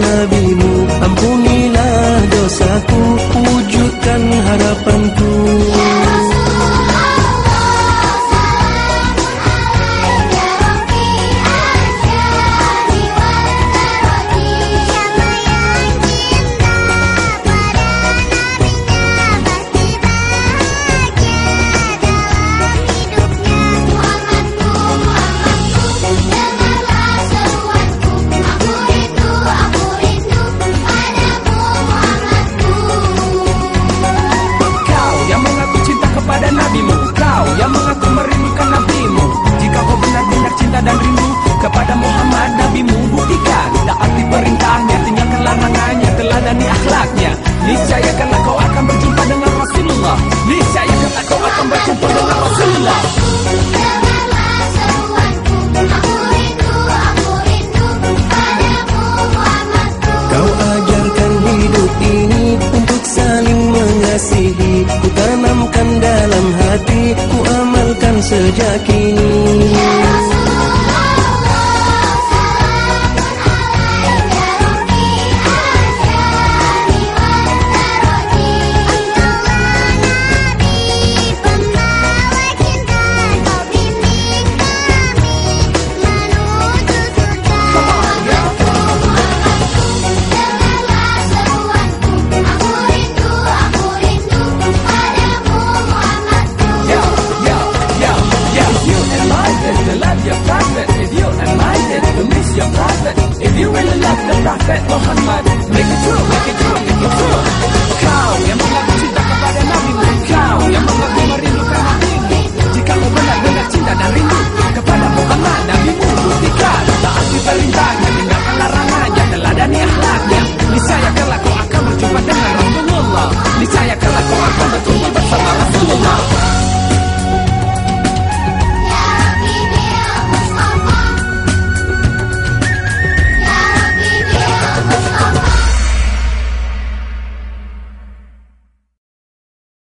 nabimu. Ampunilah dosaku, wujudkan harapanku. Dan rindu kepada Muhammad nabimu, buktikan taati perintahnya, tinggalkan larangannya, teladani akhlaknya. Niscaya kelak kau akan berjumpa dengan Rasulullah. Niscaya kelak kau akan berjumpa dengan Rasulullah. Dengarlah seruanku, aku rindu padamu Muhammadku. Kau ajarkan hidup ini untuk saling mengasihi. Ku tanamkan dalam hati, ku amalkan sejak kini. If you really love the Prophet Muhammad,